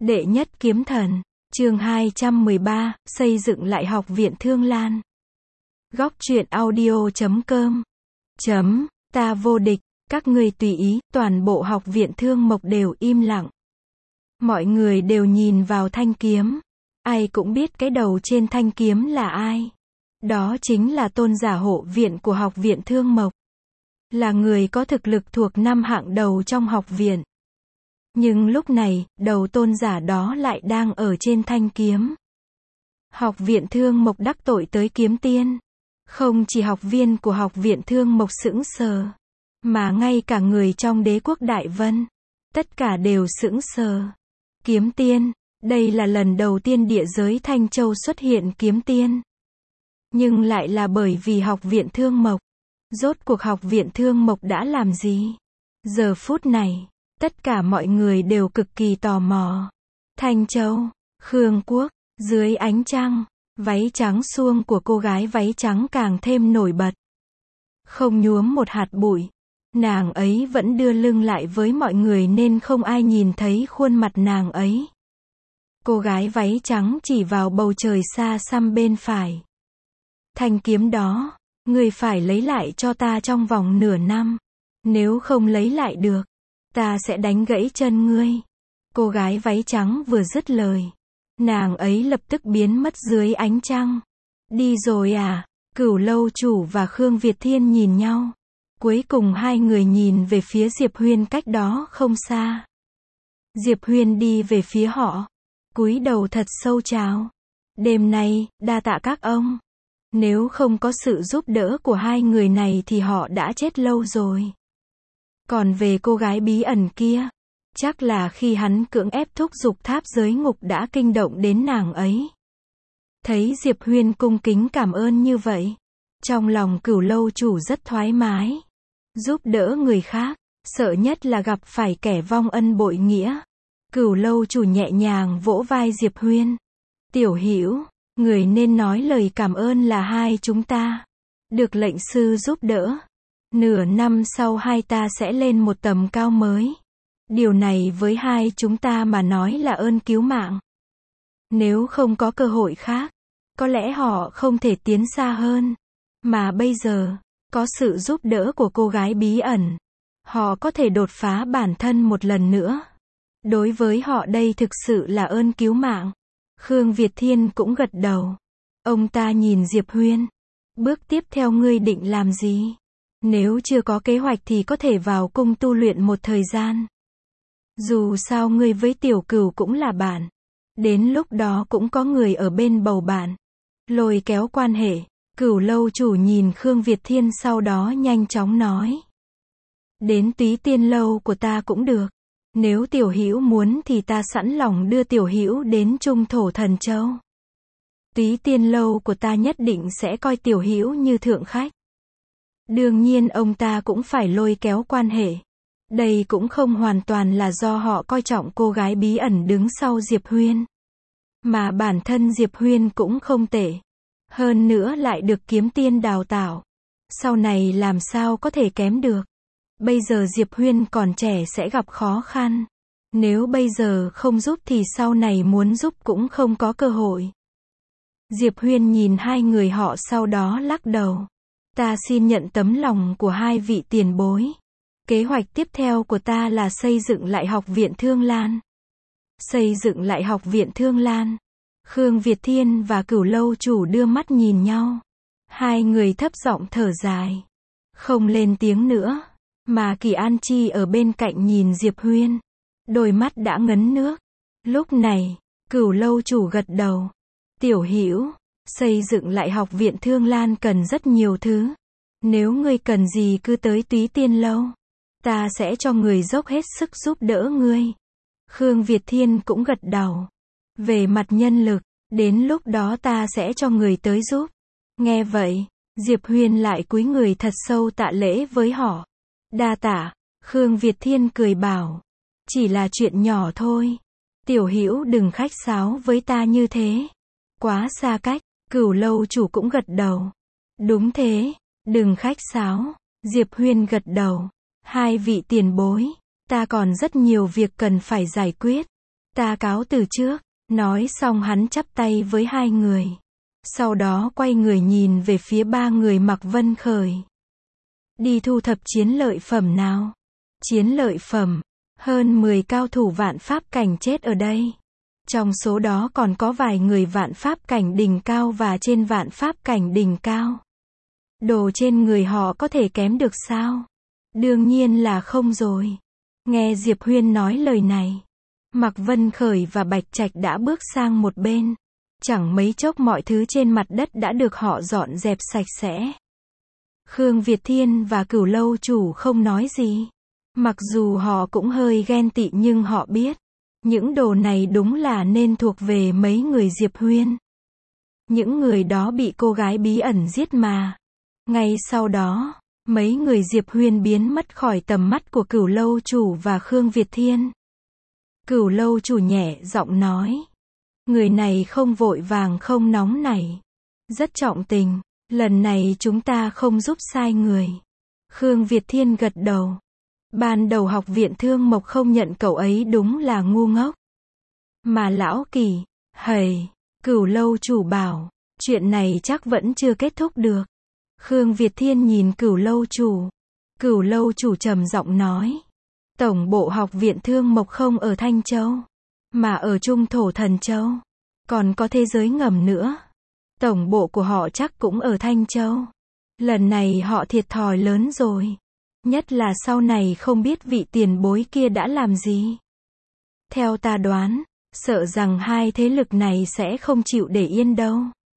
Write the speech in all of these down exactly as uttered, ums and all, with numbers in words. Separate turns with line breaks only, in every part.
Đệ nhất kiếm thần, chương hai trăm mười ba, xây dựng lại học viện Thương Lan. Góc truyện audio chấm com. Chấm, ta vô địch, các người tùy ý, toàn bộ học viện Thương Mộc đều im lặng. Mọi người đều nhìn vào thanh kiếm. Ai cũng biết cái đầu trên thanh kiếm là ai. Đó chính là tôn giả hộ viện của học viện Thương Mộc. Là người có thực lực thuộc năm hạng đầu trong học viện. Nhưng lúc này, đầu tôn giả đó lại đang ở trên thanh kiếm. Học viện Thương Mộc đắc tội tới kiếm tiên. Không chỉ học viên của học viện Thương Mộc sững sờ, mà ngay cả người trong đế quốc Đại Vân. Tất cả đều sững sờ. Kiếm tiên, đây là lần đầu tiên địa giới Thanh Châu xuất hiện kiếm tiên. Nhưng lại là bởi vì học viện Thương Mộc. Rốt cuộc học viện Thương Mộc đã làm gì? Giờ phút này, tất cả mọi người đều cực kỳ tò mò. Thanh Châu, Khương Quốc, dưới ánh trăng, váy trắng suông của cô gái váy trắng càng thêm nổi bật. Không nhuốm một hạt bụi. Nàng ấy vẫn đưa lưng lại với mọi người nên không ai nhìn thấy khuôn mặt nàng ấy. Cô gái váy trắng chỉ vào bầu trời xa xăm bên phải. Thanh kiếm đó, ngươi phải lấy lại cho ta trong vòng nửa năm. Nếu không lấy lại được, ta sẽ đánh gãy chân ngươi. Cô gái váy trắng vừa dứt lời, nàng ấy lập tức biến mất dưới ánh trăng. Đi rồi à? Cửu Lâu Chủ và Khương Việt Thiên nhìn nhau. Cuối cùng hai người nhìn về phía Diệp Huyên cách đó không xa. Diệp Huyên đi về phía họ, cúi đầu thật sâu chào. Đêm nay, đa tạ các ông. Nếu không có sự giúp đỡ của hai người này thì họ đã chết lâu rồi. Còn về cô gái bí ẩn kia, chắc là khi hắn cưỡng ép thúc giục tháp giới ngục đã kinh động đến nàng ấy. Thấy Diệp Huyên cung kính cảm ơn như vậy, trong lòng Cửu Lâu Chủ rất thoải mái. Giúp đỡ người khác, sợ nhất là gặp phải kẻ vong ân bội nghĩa. Cửu Lâu Chủ nhẹ nhàng vỗ vai Diệp Huyên. Tiểu Hữu, người nên nói lời cảm ơn là hai chúng ta được lệnh sư giúp đỡ. Nửa năm sau hai ta sẽ lên một tầm cao mới. Điều này với hai chúng ta mà nói là ơn cứu mạng. Nếu không có cơ hội khác, có lẽ họ không thể tiến xa hơn. Mà bây giờ, có sự giúp đỡ của cô gái bí ẩn, họ có thể đột phá bản thân một lần nữa. Đối với họ đây thực sự là ơn cứu mạng. Khương Việt Thiên cũng gật đầu. Ông ta nhìn Diệp Huyên. Bước tiếp theo ngươi định làm gì? Nếu chưa có kế hoạch thì có thể vào cung tu luyện một thời gian. Dù sao ngươi với Tiểu Cửu cũng là bạn. Đến lúc đó cũng có người ở bên bầu bạn. Lôi kéo quan hệ. Cửu Lâu Chủ nhìn Khương Việt Thiên sau đó nhanh chóng nói. Đến Túy Tiên Lâu của ta cũng được. Nếu Tiểu Hữu muốn thì ta sẵn lòng đưa Tiểu Hữu đến Trung Thổ Thần Châu. Túy Tiên Lâu của ta nhất định sẽ coi Tiểu Hữu như thượng khách. Đương nhiên ông ta cũng phải lôi kéo quan hệ. Đây cũng không hoàn toàn là do họ coi trọng cô gái bí ẩn đứng sau Diệp Huyên. Mà bản thân Diệp Huyên cũng không tệ. Hơn nữa lại được kiếm tiên đào tạo. Sau này làm sao có thể kém được. Bây giờ Diệp Huyên còn trẻ sẽ gặp khó khăn. Nếu bây giờ không giúp thì sau này muốn giúp cũng không có cơ hội. Diệp Huyên nhìn hai người họ sau đó lắc đầu. Ta xin nhận tấm lòng của hai vị tiền bối. Kế hoạch tiếp theo của ta là xây dựng lại học viện Thương Lan. Xây dựng lại học viện Thương Lan. Khương Việt Thiên và Cửu Lâu Chủ đưa mắt nhìn nhau. Hai người thấp giọng thở dài. Không lên tiếng nữa. Mà Kỳ An Chi ở bên cạnh nhìn Diệp Huyên. Đôi mắt đã ngấn nước. Lúc này, Cửu Lâu Chủ gật đầu. Tiểu Hữu, xây dựng lại học viện Thương Lan cần rất nhiều thứ. Nếu ngươi cần gì cứ tới Túy Tiên Lâu. Ta sẽ cho người dốc hết sức giúp đỡ ngươi. Khương Việt Thiên cũng gật đầu. Về mặt nhân lực, đến lúc đó ta sẽ cho người tới giúp. Nghe vậy, Diệp Huyên lại cúi người thật sâu tạ lễ với họ. Đa tạ. Khương Việt Thiên cười bảo. Chỉ là chuyện nhỏ thôi. Tiểu Hữu đừng khách sáo với ta như thế. Quá xa cách. Cửu Lâu Chủ cũng gật đầu. Đúng thế. Đừng khách sáo. Diệp Huyên gật đầu. Hai vị tiền bối. Ta còn rất nhiều việc cần phải giải quyết. Ta cáo từ trước. Nói xong hắn chắp tay với hai người. Sau đó quay người nhìn về phía ba người mặc vân khởi. Đi thu thập chiến lợi phẩm nào. Chiến lợi phẩm. Hơn mười cao thủ vạn pháp cảnh chết ở đây. Trong số đó còn có vài người vạn pháp cảnh đỉnh cao và trên vạn pháp cảnh đỉnh cao. Đồ trên người họ có thể kém được sao? Đương nhiên là không rồi. Nghe Diệp Huyên nói lời này, Mạc Vân Khởi và Bạch Trạch đã bước sang một bên. Chẳng mấy chốc mọi thứ trên mặt đất đã được họ dọn dẹp sạch sẽ. Khương Việt Thiên và Cửu Lâu chủ không nói gì. Mặc dù họ cũng hơi ghen tị nhưng họ biết, những đồ này đúng là nên thuộc về mấy người Diệp Huyên. Những người đó bị cô gái bí ẩn giết mà. Ngay sau đó, mấy người Diệp Huyên biến mất khỏi tầm mắt của Cửu Lâu chủ và Khương Việt Thiên. Cửu Lâu chủ nhẹ giọng nói. Người này không vội vàng không nóng nảy. Rất trọng tình. Lần này chúng ta không giúp sai người. Khương Việt Thiên gật đầu. Ban đầu học viện Thương Mộc không nhận cậu ấy đúng là ngu ngốc. Mà lão Kỳ, hầy, Cửu Lâu chủ bảo, chuyện này chắc vẫn chưa kết thúc được. Khương Việt Thiên nhìn Cửu Lâu chủ. Cửu Lâu chủ trầm giọng nói. Tổng bộ học viện Thương Mộc không ở Thanh Châu, mà ở Trung Thổ Thần Châu. Còn có thế giới ngầm nữa. Tổng bộ của họ chắc cũng ở Thanh Châu. Lần này họ thiệt thòi lớn rồi. Nhất là sau này không biết vị tiền bối kia đã làm gì. Theo ta đoán, sợ rằng hai thế lực này sẽ không chịu để yên đâu.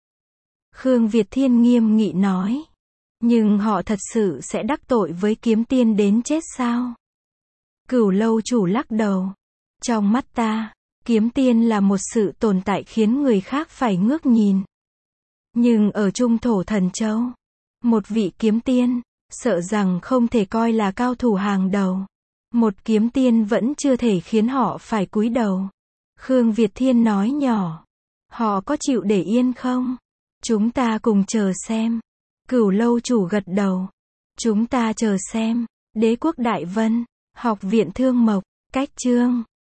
Khương Việt Thiên nghiêm nghị nói. Nhưng họ thật sự sẽ đắc tội với kiếm tiên đến chết sao? Cửu Lâu chủ lắc đầu. Trong mắt ta, kiếm tiên là một sự tồn tại khiến người khác phải ngước nhìn. Nhưng ở Trung Thổ Thần Châu, một vị kiếm tiên, sợ rằng không thể coi là cao thủ hàng đầu. Một kiếm tiên vẫn chưa thể khiến họ phải cúi đầu. Khương Việt Thiên nói nhỏ. Họ có chịu để yên không? Chúng ta cùng chờ xem. Cửu Lâu chủ gật đầu. Chúng ta chờ xem. Đế quốc Đại Vân, học viện Thương Mộc, cách chương